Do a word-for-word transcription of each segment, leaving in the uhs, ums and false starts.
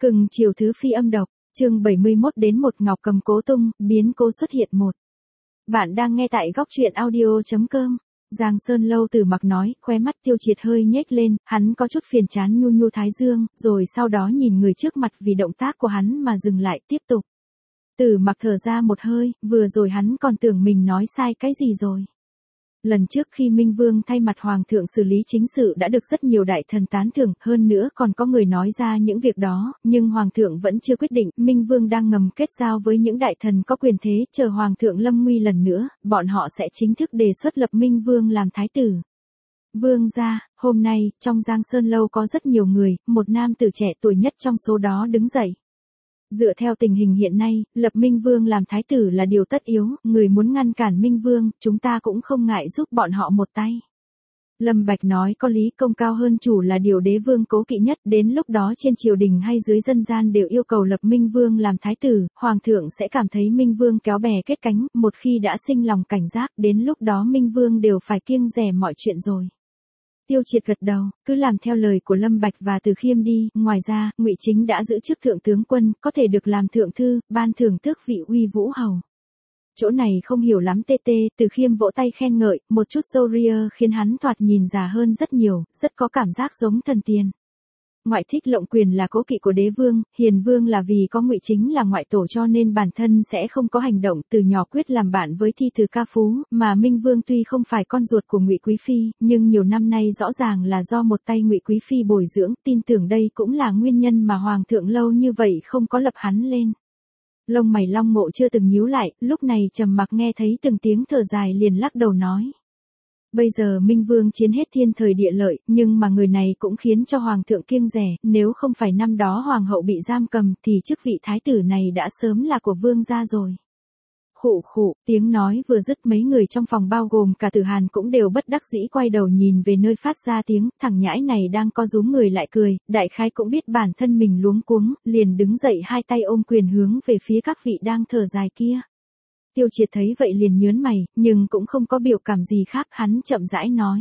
Cưng chiều thứ phi âm độc, chương bảy mươi mốt đến một Ngọc Cầm Cố tung, biến cố xuất hiện một. Bạn đang nghe tại góc truyện audio chấm com. Giang Sơn Lâu Tử Mặc nói, khóe mắt Tiêu Triệt hơi nhếch lên, hắn có chút phiền chán nhu nhu thái dương, rồi sau đó nhìn người trước mặt vì động tác của hắn mà dừng lại tiếp tục. Tử Mặc thở ra một hơi, vừa rồi hắn còn tưởng mình nói sai cái gì rồi. Lần trước khi Minh Vương thay mặt Hoàng thượng xử lý chính sự đã được rất nhiều đại thần tán thưởng, hơn nữa còn có người nói ra những việc đó, nhưng Hoàng thượng vẫn chưa quyết định, Minh Vương đang ngầm kết giao với những đại thần có quyền thế, chờ Hoàng thượng lâm nguy lần nữa, bọn họ sẽ chính thức đề xuất lập Minh Vương làm thái tử. Vương gia, hôm nay, trong Giang Sơn Lâu có rất nhiều người, một nam tử trẻ tuổi nhất trong số đó đứng dậy. Dựa theo tình hình hiện nay, lập Minh Vương làm thái tử là điều tất yếu, người muốn ngăn cản Minh Vương, chúng ta cũng không ngại giúp bọn họ một tay. Lâm Bạch nói có lý, công cao hơn chủ là điều đế vương cố kỵ nhất, đến lúc đó trên triều đình hay dưới dân gian đều yêu cầu lập Minh Vương làm thái tử, Hoàng thượng sẽ cảm thấy Minh Vương kéo bè kết cánh, một khi đã sinh lòng cảnh giác, đến lúc đó Minh Vương đều phải kiêng dè mọi chuyện rồi. Tiêu Triệt gật đầu, cứ làm theo lời của Lâm Bạch và Từ Khiêm đi, ngoài ra, Ngụy Chính đã giữ chức thượng tướng quân, có thể được làm thượng thư, ban thưởng tước vị uy vũ hầu. Chỗ này không hiểu lắm tê tê, Từ Khiêm vỗ tay khen ngợi, một chút râu ria khiến hắn thoạt nhìn già hơn rất nhiều, rất có cảm giác giống thần tiên. Ngoại thích lộng quyền là cố kỵ của đế vương, hiền vương là vì có Ngụy Chính là ngoại tổ cho nên bản thân sẽ không có hành động, từ nhỏ quyết làm bạn với thi từ ca phú, mà Minh Vương tuy không phải con ruột của Ngụy Quý phi, nhưng nhiều năm nay rõ ràng là do một tay Ngụy Quý phi bồi dưỡng, tin tưởng đây cũng là nguyên nhân mà Hoàng thượng lâu như vậy không có lập hắn lên. Lông mày Long Ngộ chưa từng nhíu lại, lúc này trầm mặc nghe thấy từng tiếng thở dài liền lắc đầu nói. Bây giờ Minh Vương chiến hết thiên thời địa lợi, nhưng mà người này cũng khiến cho Hoàng thượng kiêng dè, nếu không phải năm đó Hoàng hậu bị giam cầm thì chức vị thái tử này đã sớm là của Vương gia rồi. Khụ khụ, tiếng nói vừa dứt mấy người trong phòng bao gồm cả Tử Hàn cũng đều bất đắc dĩ quay đầu nhìn về nơi phát ra tiếng, thằng nhãi này đang co rúm người lại cười, đại khái cũng biết bản thân mình luống cuống, liền đứng dậy hai tay ôm quyền hướng về phía các vị đang thở dài kia. Tiêu Triệt thấy vậy liền nhớn mày, nhưng cũng không có biểu cảm gì khác, hắn chậm rãi nói.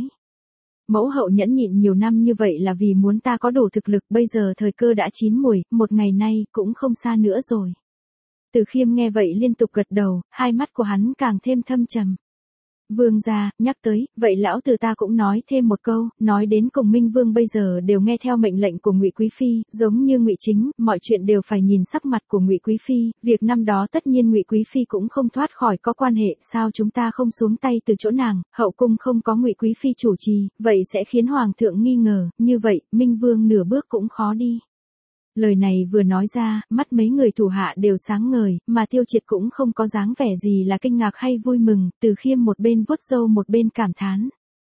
Mẫu hậu nhẫn nhịn nhiều năm như vậy là vì muốn ta có đủ thực lực, bây giờ thời cơ đã chín muồi, một ngày nay cũng không xa nữa rồi. Từ Khiêm nghe vậy liên tục gật đầu, hai mắt của hắn càng thêm thâm trầm. Vương gia, nhắc tới, vậy lão từ ta cũng nói thêm một câu, nói đến cùng Minh Vương bây giờ đều nghe theo mệnh lệnh của Ngụy Quý phi, giống như Ngụy Chính, mọi chuyện đều phải nhìn sắc mặt của Ngụy Quý phi, việc năm đó tất nhiên Ngụy Quý phi cũng không thoát khỏi có quan hệ, sao chúng ta không xuống tay từ chỗ nàng, hậu cung không có Ngụy Quý phi chủ trì, vậy sẽ khiến Hoàng thượng nghi ngờ, như vậy, Minh Vương nửa bước cũng khó đi. Lời này vừa nói ra, mắt mấy người thủ hạ đều sáng ngời, mà Tiêu Triệt cũng không có dáng vẻ gì là kinh ngạc hay vui mừng, Từ Khiêm một bên vuốt râu một bên cảm thán.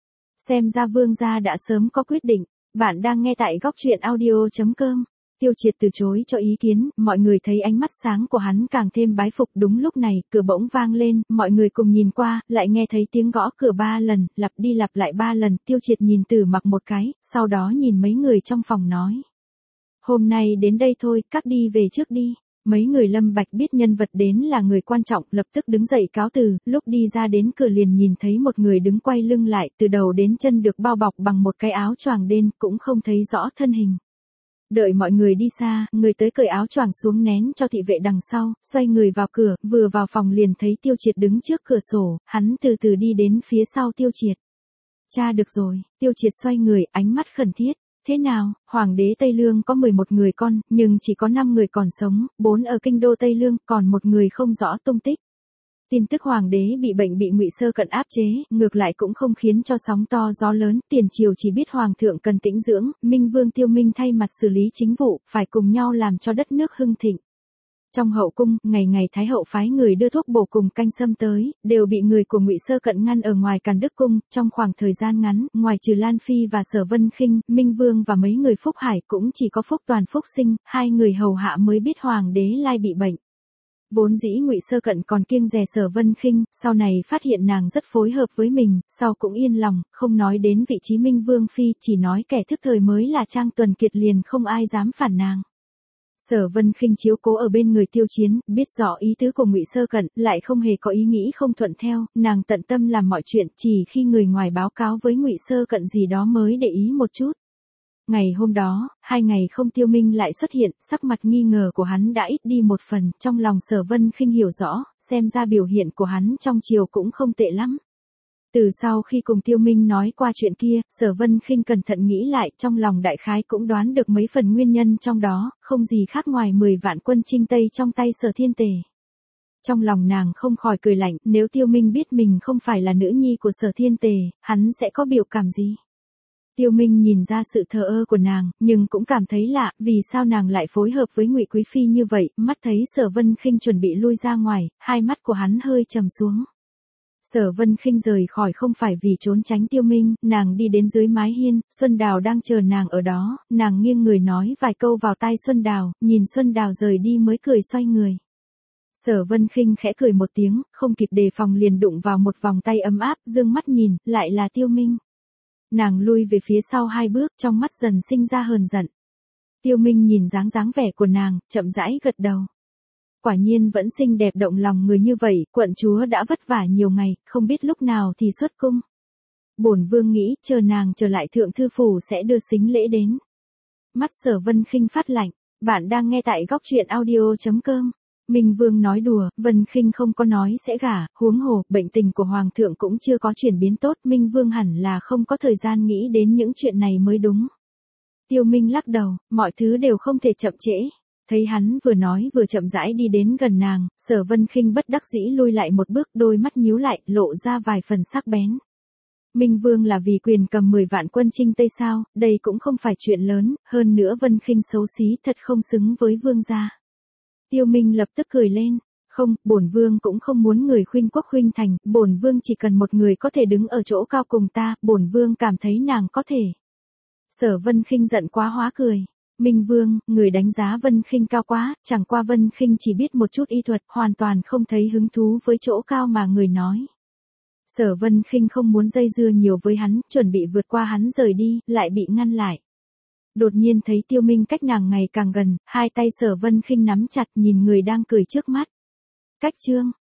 Xem ra Vương gia đã sớm có quyết định, bạn đang nghe tại góc truyện audio chấm com. Tiêu Triệt từ chối cho ý kiến, mọi người thấy ánh mắt sáng của hắn càng thêm bái phục, đúng lúc này, cửa bỗng vang lên, mọi người cùng nhìn qua, lại nghe thấy tiếng gõ cửa ba lần, lặp đi lặp lại ba lần, Tiêu Triệt nhìn Tử Mặc một cái, sau đó nhìn mấy người trong phòng nói. Hôm nay đến đây thôi, các đi về trước đi. Mấy người Lâm Bạch biết nhân vật đến là người quan trọng, lập tức đứng dậy cáo từ, lúc đi ra đến cửa liền nhìn thấy một người đứng quay lưng lại, từ đầu đến chân được bao bọc bằng một cái áo choàng đen, cũng không thấy rõ thân hình. Đợi mọi người đi xa, người tới cởi áo choàng xuống nén cho thị vệ đằng sau, xoay người vào cửa, vừa vào phòng liền thấy Tiêu Triệt đứng trước cửa sổ, hắn từ từ đi đến phía sau Tiêu Triệt. Cha được rồi, Tiêu Triệt xoay người, ánh mắt khẩn thiết. Thế nào, Hoàng đế Tây Lương có mười một người con, nhưng chỉ có năm người còn sống, bốn ở kinh đô Tây Lương, còn một người không rõ tung tích. Tin tức Hoàng đế bị bệnh bị Ngụy Sơ Cận áp chế, ngược lại cũng không khiến cho sóng to gió lớn, tiền triều chỉ biết Hoàng thượng cần tĩnh dưỡng, Minh Vương Tiêu Minh thay mặt xử lý chính vụ, phải cùng nhau làm cho đất nước hưng thịnh. Trong hậu cung, ngày ngày Thái hậu phái người đưa thuốc bổ cùng canh sâm tới, đều bị người của Ngụy Sơ Cận ngăn ở ngoài Càn Đức cung, trong khoảng thời gian ngắn, ngoài trừ Lan Phi và Sở Vân Khinh, Minh Vương và mấy người Phúc Hải cũng chỉ có Phúc Toàn Phúc Sinh, hai người hầu hạ mới biết Hoàng đế lai bị bệnh. Vốn dĩ Ngụy Sơ Cận còn kiêng dè Sở Vân Khinh, sau này phát hiện nàng rất phối hợp với mình, sau cũng yên lòng, không nói đến vị trí Minh Vương phi, chỉ nói kẻ thức thời mới là Trang Tuần Kiệt liền không ai dám phản nàng. Sở Vân Khinh chiếu cố ở bên người Tiêu Chiến, biết rõ ý tứ của Ngụy Sơ Cận, lại không hề có ý nghĩ không thuận theo, nàng tận tâm làm mọi chuyện, chỉ khi người ngoài báo cáo với Ngụy Sơ Cận gì đó mới để ý một chút. Ngày hôm đó, hai ngày không Tiêu Minh lại xuất hiện, sắc mặt nghi ngờ của hắn đã ít đi một phần, trong lòng Sở Vân Khinh hiểu rõ, xem ra biểu hiện của hắn trong chiều cũng không tệ lắm. Từ sau khi cùng Tiêu Minh nói qua chuyện kia, Sở Vân Khinh cẩn thận nghĩ lại, trong lòng đại khái cũng đoán được mấy phần nguyên nhân trong đó, không gì khác ngoài mười vạn quân Trinh Tây trong tay Sở Thiên Tề. Trong lòng nàng không khỏi cười lạnh, nếu Tiêu Minh biết mình không phải là nữ nhi của Sở Thiên Tề, hắn sẽ có biểu cảm gì? Tiêu Minh nhìn ra sự thờ ơ của nàng, nhưng cũng cảm thấy lạ, vì sao nàng lại phối hợp với Ngụy Quý Phi như vậy, mắt thấy Sở Vân Khinh chuẩn bị lui ra ngoài, hai mắt của hắn hơi trầm xuống. Sở Vân Khinh rời khỏi không phải vì trốn tránh Tiêu Minh, nàng đi đến dưới mái hiên, Xuân Đào đang chờ nàng ở đó, nàng nghiêng người nói vài câu vào tai Xuân Đào, nhìn Xuân Đào rời đi mới cười xoay người. Sở Vân Khinh khẽ cười một tiếng, không kịp đề phòng liền đụng vào một vòng tay ấm áp, dương mắt nhìn, lại là Tiêu Minh. Nàng lui về phía sau hai bước, trong mắt dần sinh ra hờn giận. Tiêu Minh nhìn dáng dáng vẻ của nàng, chậm rãi gật đầu. Quả nhiên vẫn xinh đẹp động lòng người như vậy, quận chúa đã vất vả nhiều ngày, không biết lúc nào thì xuất cung. Bổn vương nghĩ, chờ nàng trở lại thượng thư phủ sẽ đưa sính lễ đến. Mắt Sở Vân Khinh phát lạnh, bạn đang nghe tại góc truyện audio chấm com. Minh Vương nói đùa, Vân Khinh không có nói sẽ gả, huống hồ, bệnh tình của Hoàng thượng cũng chưa có chuyển biến tốt, Minh Vương hẳn là không có thời gian nghĩ đến những chuyện này mới đúng. Tiêu Minh lắc đầu, mọi thứ đều không thể chậm trễ. Thấy hắn vừa nói vừa chậm rãi đi đến gần nàng, Sở Vân Khinh bất đắc dĩ lui lại một bước, đôi mắt nhíu lại, lộ ra vài phần sắc bén. Minh Vương là vì quyền cầm mười vạn quân Trinh Tây sao, đây cũng không phải chuyện lớn, hơn nữa Vân Khinh xấu xí thật không xứng với vương gia. Tiêu Minh lập tức cười lên, không, bổn vương cũng không muốn người khuynh quốc khuynh thành, bổn vương chỉ cần một người có thể đứng ở chỗ cao cùng ta, bổn vương cảm thấy nàng có thể. Sở Vân Khinh giận quá hóa cười. Minh Vương, người đánh giá Vân Khinh cao quá, chẳng qua Vân Khinh chỉ biết một chút y thuật, hoàn toàn không thấy hứng thú với chỗ cao mà người nói. Sở Vân Khinh không muốn dây dưa nhiều với hắn, chuẩn bị vượt qua hắn rời đi, lại bị ngăn lại. Đột nhiên thấy Tiêu Minh cách nàng ngày càng gần, hai tay Sở Vân Khinh nắm chặt nhìn người đang cười trước mắt. Cách chương,